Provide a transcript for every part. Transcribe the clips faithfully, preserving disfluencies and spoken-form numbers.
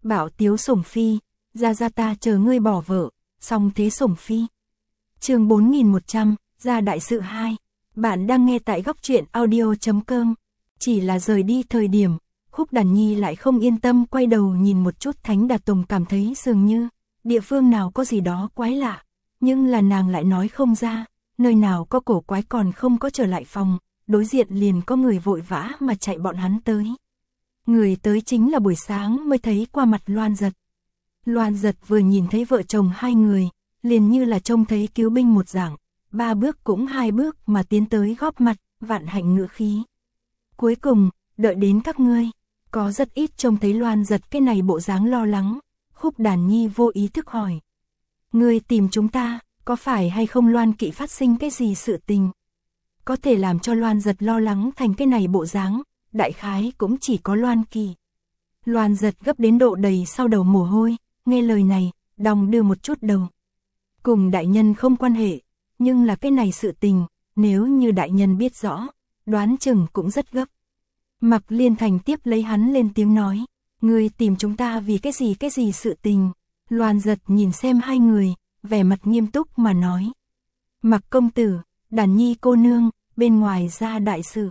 Bảo tiếu sủng phi, ra ra ta chờ ngươi bỏ vợ, xong thế sủng phi. Chương bốn nghìn một trăm, ra đại sự hai. Bạn đang nghe tại góc truyện audio chấm com. Chỉ là rời đi thời điểm, Khúc Đàn Nhi lại không yên tâm quay đầu nhìn một chút Thánh Đạt Tùng, cảm thấy dường như địa phương nào có gì đó quái lạ, nhưng là nàng lại nói không ra, nơi nào có cổ quái còn không có trở lại phòng, đối diện liền có người vội vã mà chạy bọn hắn tới. Người tới chính là buổi sáng mới thấy qua mặt Loan Giật. Loan Giật vừa nhìn thấy vợ chồng hai người, liền như là trông thấy cứu binh một dạng, ba bước cũng hai bước mà tiến tới góp mặt, vạn hạnh ngữ khí. Cuối cùng, đợi đến các ngươi, có rất ít trông thấy Loan Giật cái này bộ dáng lo lắng, Khúc Đàn Nhi vô ý thức hỏi. Ngươi tìm chúng ta, có phải hay không Loan Kỵ phát sinh cái gì sự tình? Có thể làm cho Loan Giật lo lắng thành cái này bộ dáng, đại khái cũng chỉ có Loan Kỳ. Loan Giật gấp đến độ đầy sau đầu mồ hôi, nghe lời này, đong đưa một chút đầu. Cùng đại nhân không quan hệ, nhưng là cái này sự tình, nếu như đại nhân biết rõ, đoán chừng cũng rất gấp. Mạc Liên Thành tiếp lấy hắn lên tiếng nói, ngươi tìm chúng ta vì cái gì cái gì sự tình. Loan Giật nhìn xem hai người, vẻ mặt nghiêm túc mà nói. Mạc công tử, Đàn Nhi cô nương, bên ngoài ra đại sự.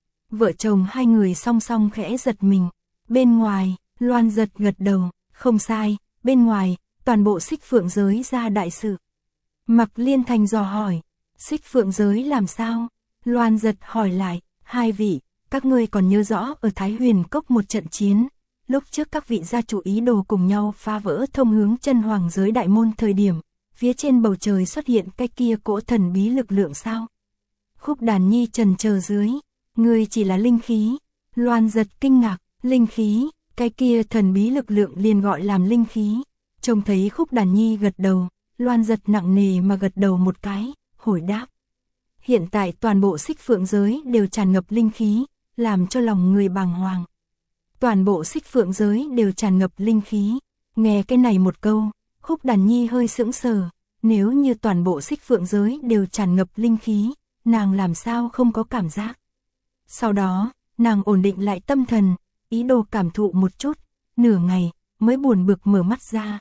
Vợ chồng hai người song song khẽ giật mình. Bên ngoài, Loan Giật gật đầu, không sai, bên ngoài, toàn bộ Xích Phượng giới ra đại sự. Mạc Liên Thành dò hỏi, Xích Phượng giới làm sao? Loan Giật hỏi lại, hai vị, các ngươi còn nhớ rõ ở Thái Huyền Cốc một trận chiến, lúc trước các vị gia chủ ý đồ cùng nhau phá vỡ thông hướng chân hoàng giới đại môn thời điểm, phía trên bầu trời xuất hiện cái kia cỗ thần bí lực lượng sao? Khúc Đàn Nhi trần chờ dưới, ngươi chỉ là linh khí. Loan Giật kinh ngạc, linh khí, cái kia thần bí lực lượng liền gọi làm linh khí. Trông thấy Khúc Đàn Nhi gật đầu, Loan Giật nặng nề mà gật đầu một cái, hồi đáp. Hiện tại toàn bộ Xích Phượng giới đều tràn ngập linh khí, làm cho lòng người bàng hoàng. Toàn bộ Xích Phượng giới đều tràn ngập linh khí. Nghe cái này một câu, Khúc Đàn Nhi hơi sững sờ, nếu như toàn bộ Xích Phượng giới đều tràn ngập linh khí, nàng làm sao không có cảm giác. Sau đó, nàng ổn định lại tâm thần, ý đồ cảm thụ một chút, nửa ngày, mới buồn bực mở mắt ra.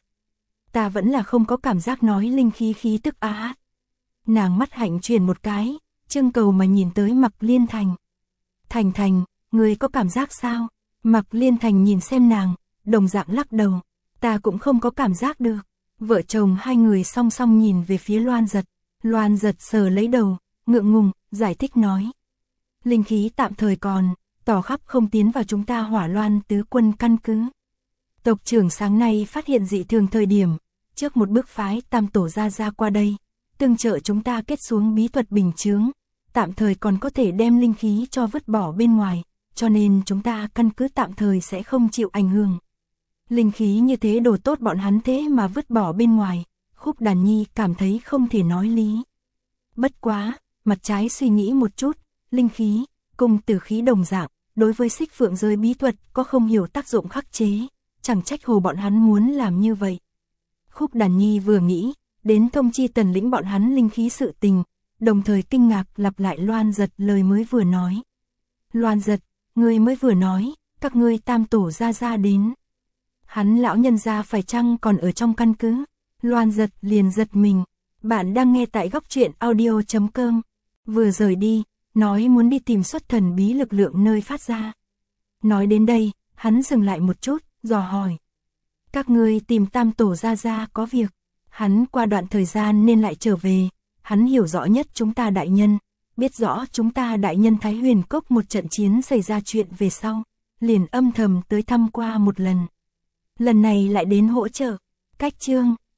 Ta vẫn là không có cảm giác nói linh khí khí tức á. Nàng mắt hạnh chuyển một cái, trưng cầu mà nhìn tới Mạc Liên Thành. Thành Thành, người có cảm giác sao? Mạc Liên Thành nhìn xem nàng, đồng dạng lắc đầu. Ta cũng không có cảm giác được. Vợ chồng hai người song song nhìn về phía Loan Giật. Loan Giật sờ lấy đầu, ngượng ngùng, giải thích nói. Linh khí tạm thời còn, tỏ khắp không tiến vào chúng ta Hỏa Loan tứ quân căn cứ. Tộc trưởng sáng nay phát hiện dị thường thời điểm, trước một bước phái Tam Tổ ra ra qua đây, tương trợ chúng ta kết xuống bí thuật bình chướng, tạm thời còn có thể đem linh khí cho vứt bỏ bên ngoài, cho nên chúng ta căn cứ tạm thời sẽ không chịu ảnh hưởng. Linh khí như thế đồ tốt bọn hắn thế mà vứt bỏ bên ngoài, Khúc Đàn Nhi cảm thấy không thể nói lý. Bất quá, mặt trái suy nghĩ một chút, linh khí, cùng tử khí đồng dạng, đối với Xích Phượng giới bí thuật có không hiểu tác dụng khắc chế, chẳng trách hồ bọn hắn muốn làm như vậy. Khúc Đàn Nhi vừa nghĩ, đến thông chi Tần Lĩnh bọn hắn linh khí sự tình, đồng thời kinh ngạc lặp lại Loan Giật lời mới vừa nói. Loan Giật, ngươi mới vừa nói, các ngươi Tam Tổ ra ra đến. Hắn lão nhân gia phải chăng còn ở trong căn cứ? Loan Giật liền giật mình. Bạn đang nghe tại góc truyện audio chấm com. Vừa rời đi, nói muốn đi tìm xuất thần bí lực lượng nơi phát ra. Nói đến đây, hắn dừng lại một chút, dò hỏi. Các ngươi tìm Tam Tổ ra ra có việc. Hắn qua đoạn thời gian nên lại trở về. Hắn hiểu rõ nhất chúng ta đại nhân. Biết rõ chúng ta đại nhân Thái Huyền Cốc một trận chiến xảy ra chuyện về sau. Liền âm thầm tới thăm qua một lần. Lần này lại đến hỗ trợ. Cách chương.